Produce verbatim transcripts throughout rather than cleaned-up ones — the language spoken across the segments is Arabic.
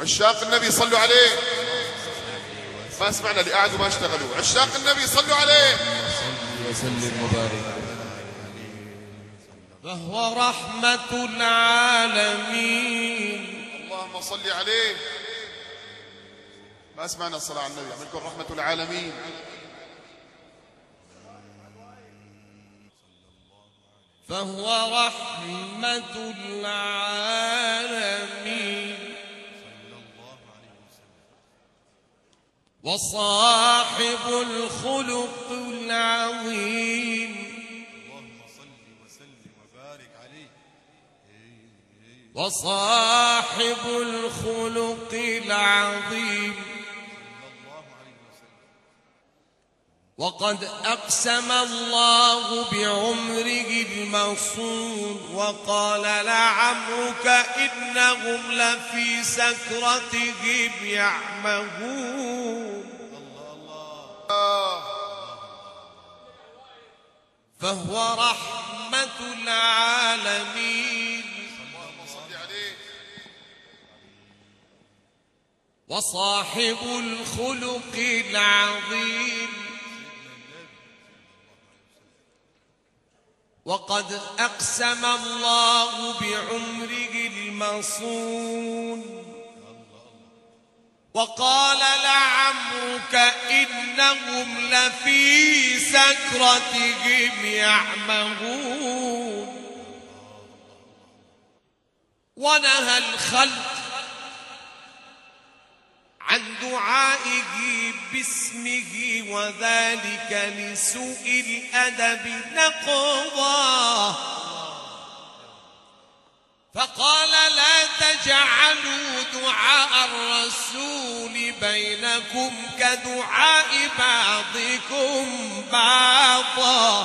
عشاق النبي صلوا عليه. ما سمعنا اللي قعدوا ما اشتغلوا. عشاق النبي صلوا عليه. صل وسلم وبارك. فهو رحمة العالمين. اللهم صل عليه. ما سمعنا الصلاة على النبي. عملكم رحمة العالمين. فهو رحمة العالمين وصاحب الخلق العظيم. اللهم صل وسلم وبارك عليه. وصاحب الخلق العظيم. وقد أقسم الله بعمره المصون وقال لعمرك إنهم لفي سكرتهم يعمهون. فهو رحمة العالمين وصاحب الخلق العظيم. وقد أقسم الله بعمره المصون وقال لعمرك إنهم لفي سكرتهم يعمهون. ونهى الخلق عن دعائه باسمه وذلك لسوء الأدب نقضا. فقال لا تجعلوا دعاء الرسول بينكم كدعاء بعضكم بعضا.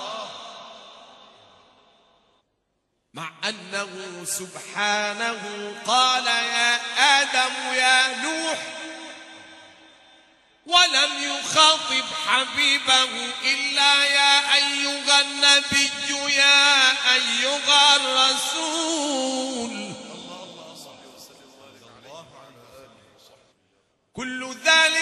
مع أنه سبحانه قال يا آدم يا نوح ولم يخاطب حبيبه إلا يا أيها النبي يا أيها الرسول. كل ذلك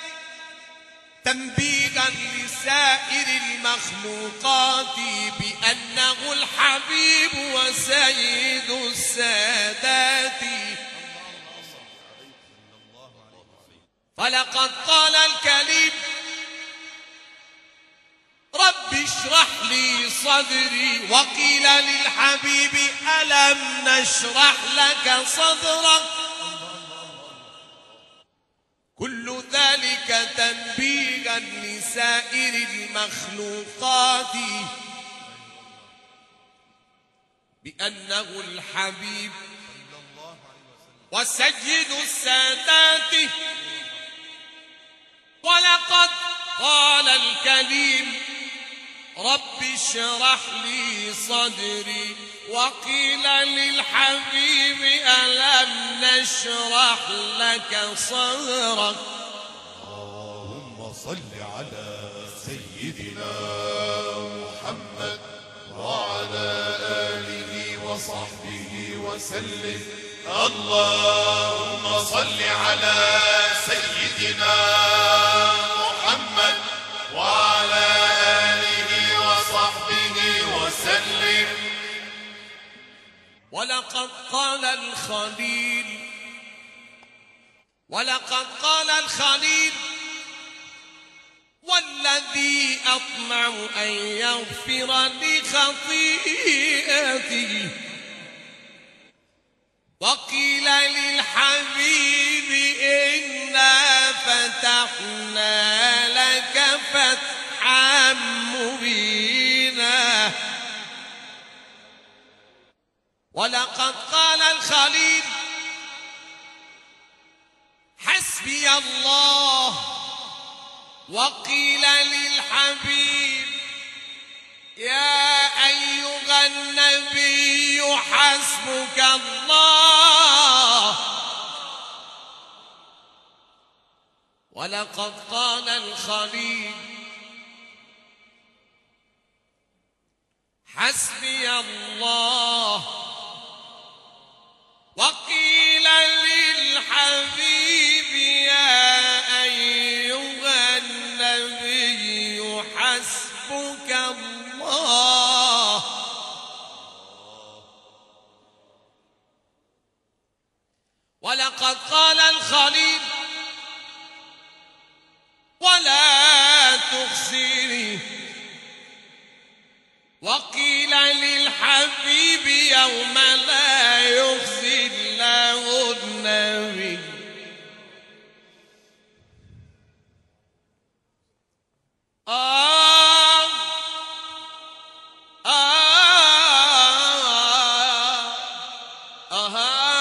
تنبيها لسائر المخلوقات بأنه الحبيب وسيد السادات. فلقد قال الكليم رب اشرح لي صدري وقيل للحبيب ألم نشرح لك صدرك. كل ذلك تنبيها لسائر المخلوقات بأنه الحبيب وسيد السادات. ولقد قال الكليم رب اشرح لي صدري وقيل للحبيب ألم نشرح لك صدرك. اللهم صل على سيدنا محمد وعلى آله وصحبه وسلم. اللهم صل على سيدنا محمد وعلى آله وصحبه وسلم. ولقد قال الخليل ولقد قال الخليل والذي أطمع أن يغفر لي خطيئتي. وقيل للحبيب إنا فتحنا لك فتحا مبينا. ولقد قال الخليل حسبي الله. وقيل للحبيب يا أيها النبي حسبك الله. ولقد قال الخليل حسبي الله. وقيل للحبيب ولقد قال الخليل ولا تخزني، وقيل للحبيب يوم لا يخزي الله النبي. آه آه آه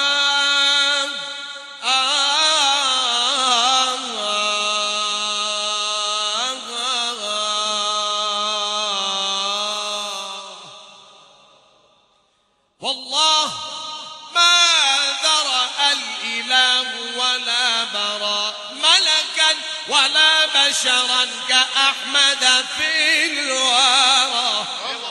والله ما ذرأ الإله ولا برى ملكا ولا بشرا كأحمد في الورى.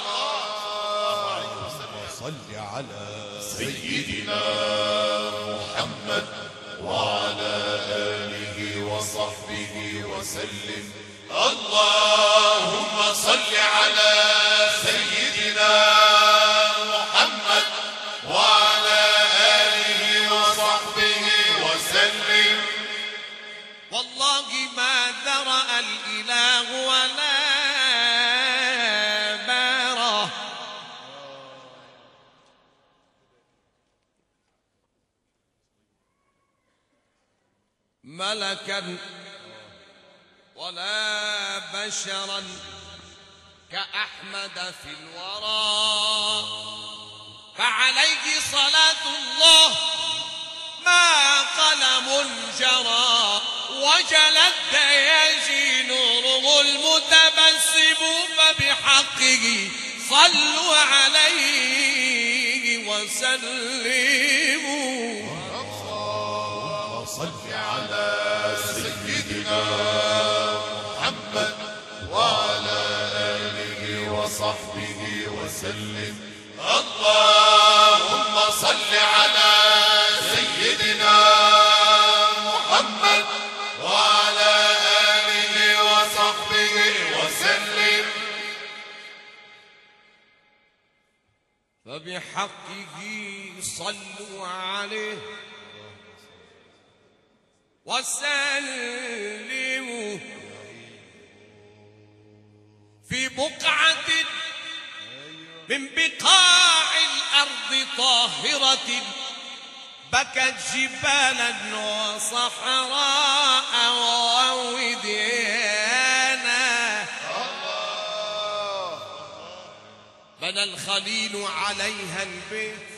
صل على سيدنا محمد وعلى آله وصحبه وسلم. اللهم صل على سيدنا محمد وعلى آله وصحبه وسلم. والله ما ذرأ الإله ولا بارى ملكا ولا بشرا كأحمد في الورى، فعليه صلاة الله ما قلم جرى، وجلت دياجي نوره المتبسم، فبحقه صلوا عليه وسلموا. صل على سيدنا محمد وعلى آله وصحبه وسلم. اللهم صل على سيدنا محمد وعلى آله وصحبه وسلم. فبحقه صلوا عليه وسلموا. في بقعة من بقاع الأرض طاهرة بكت جبالا وصحراء ووديانا، بنى الخليل عليها البيت،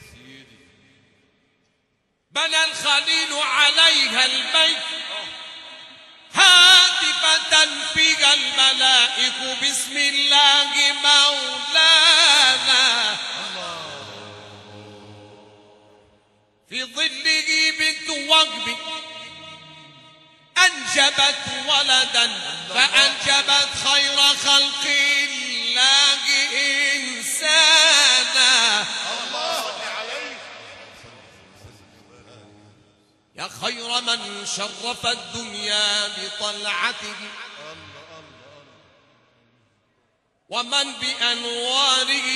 بنى الخليل عليها البيت هاتفة فيها الملائك بسم الله مولانا. في ظله بنت وهب أنجبت ولدا، فأنجبت خير خلق الله إنسانا. يا خير من شرف الدنيا بطلعته، ومن بأنواره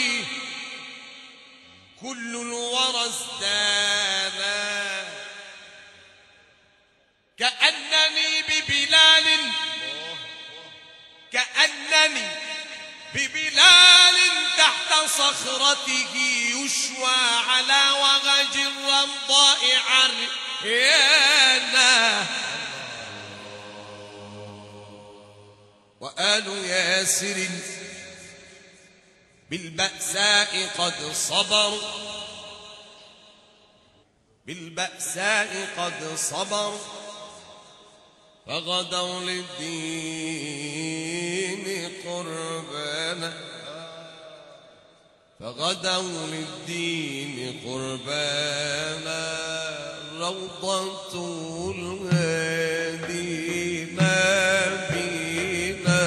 كل الورى ازدانا. كأنني ببلال كأنني ببلال تحت صخرته يشوى على وغج الرمضاء عريانا. وآل ياسر بالبأساء قد صبروا، بالبأساء قد صبروا، فغدوا للدين قربانا، فغدوا للدين قربانا. روضة الهادي نبينا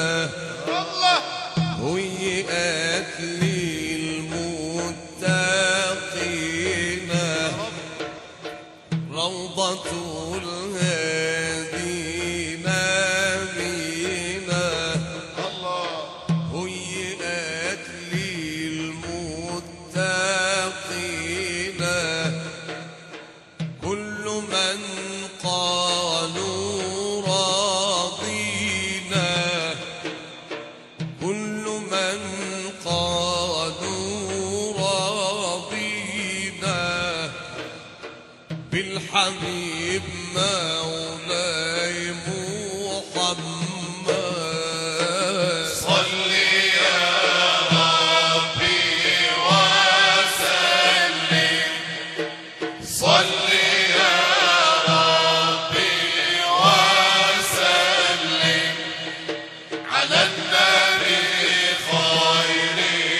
هيئت للمتقين. روضة الهادي نبينا هيئت للمتقين. كل من قالوا راضينا كل من قالوا راضينا بالحبيب مولاي محمد صل يا ربي وسلم صل يا ربي وسلم على النبي خير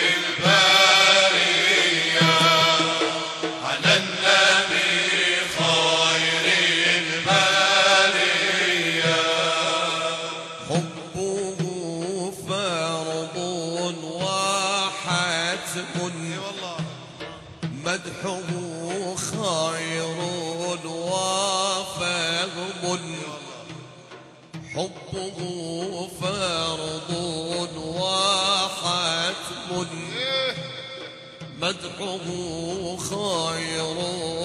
البرية على النبي خير البرية حبه فرض وحتم مدحه خير وفهم حبه فرض وحتم مدحه خير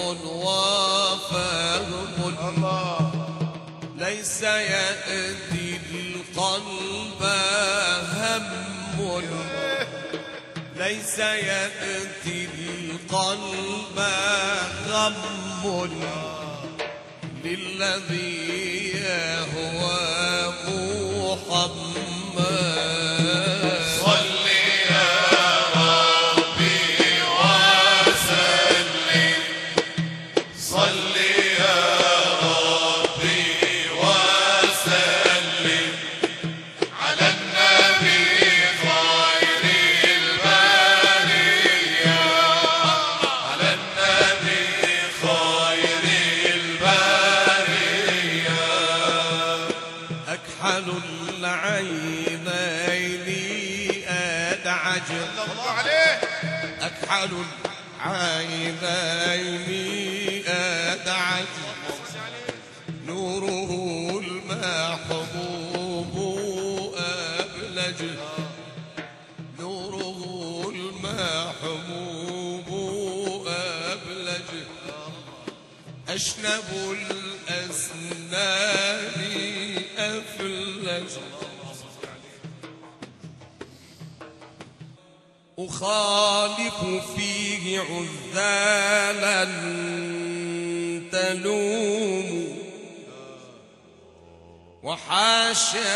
وفهم ليس يأتي القلب هم ليس يأتي القلب غم للذي يهوى محمد صل يا ربي وسلم صل يا ربي وسلم على النبي خير البرية على النبي خير البرية أكحل العينين أدعج الله عليه أكحل العينين أدعج نوره المحبوب أبلج نوره المحبوب أبلج أشنب الأسنان أفلج أخالف فيه عذالا تلوم وحاشا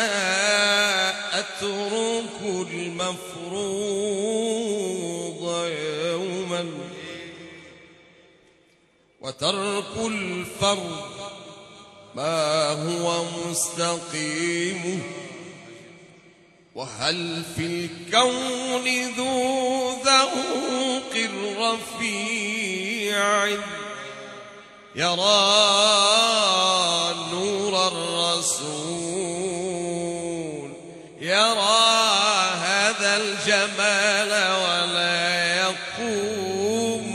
أترك المفروض يوما وترك الفرض ما هو مستقيم وهل في الكون ذو ذوق رفيع يرى نور الرسول يرى هذا الجمال ولا يقوم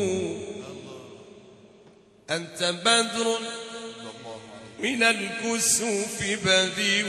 أنت بدر من الكسوف بديع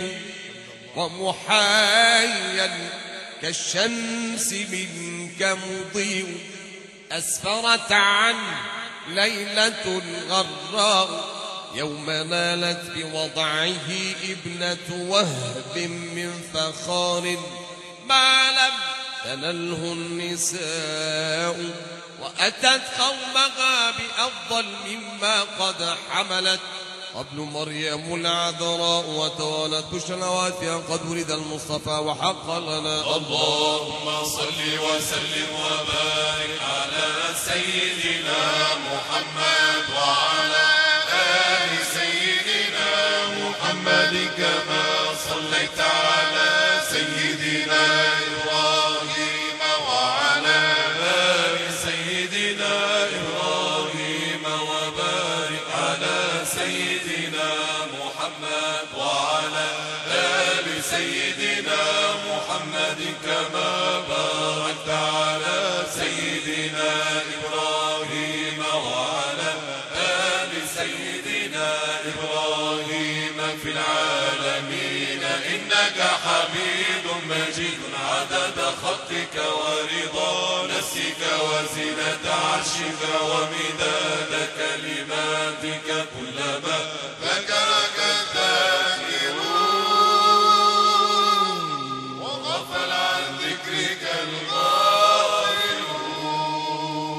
ومحايا كالشمس منك مضيء أسفرت عنه ليلة غراء يوم نالت بوضعه ابنة وهب من فخار ما لم تنله النساء وأتت قومها بأفضل مما قد حملت قبل مريم العذراء وتوالت بشرى فيها قد ولد المصطفى وحق لنا اللهم صل وسلم وبارك على سيدنا محمد وعلى آل سيدنا محمد كما صليت على سيدنا إبراهيم وعلى آل سيدنا إبراهيم وبارك على سيدنا محمد وعلى آل سيدنا محمد كما باركت على سيدنا إبراهيم وعلى آل سيدنا إبراهيم في العالمين إنك حميد مجيد عدد خطك ورضا نفسك وزنة عرشك ومداد